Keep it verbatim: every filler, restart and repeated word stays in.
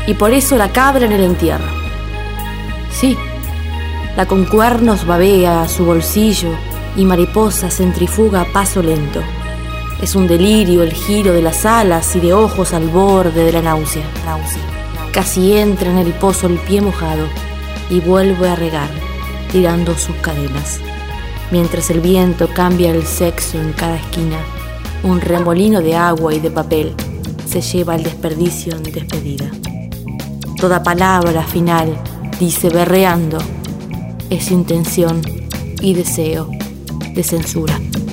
y por eso la cabra en el entierro. Sí, la con cuernos babea a su bolsillo y mariposa centrifuga a paso lento. Es un delirio el giro de las alas y de ojos al borde de la náusea. náusea. Casi entra en el pozo el pie mojado y vuelve a regar, tirando sus cadenas. Mientras el viento cambia el sexo en cada esquina, un remolino de agua y de papel se lleva el desperdicio en despedida. Toda palabra final, dice berreando, es intención y deseo de censura.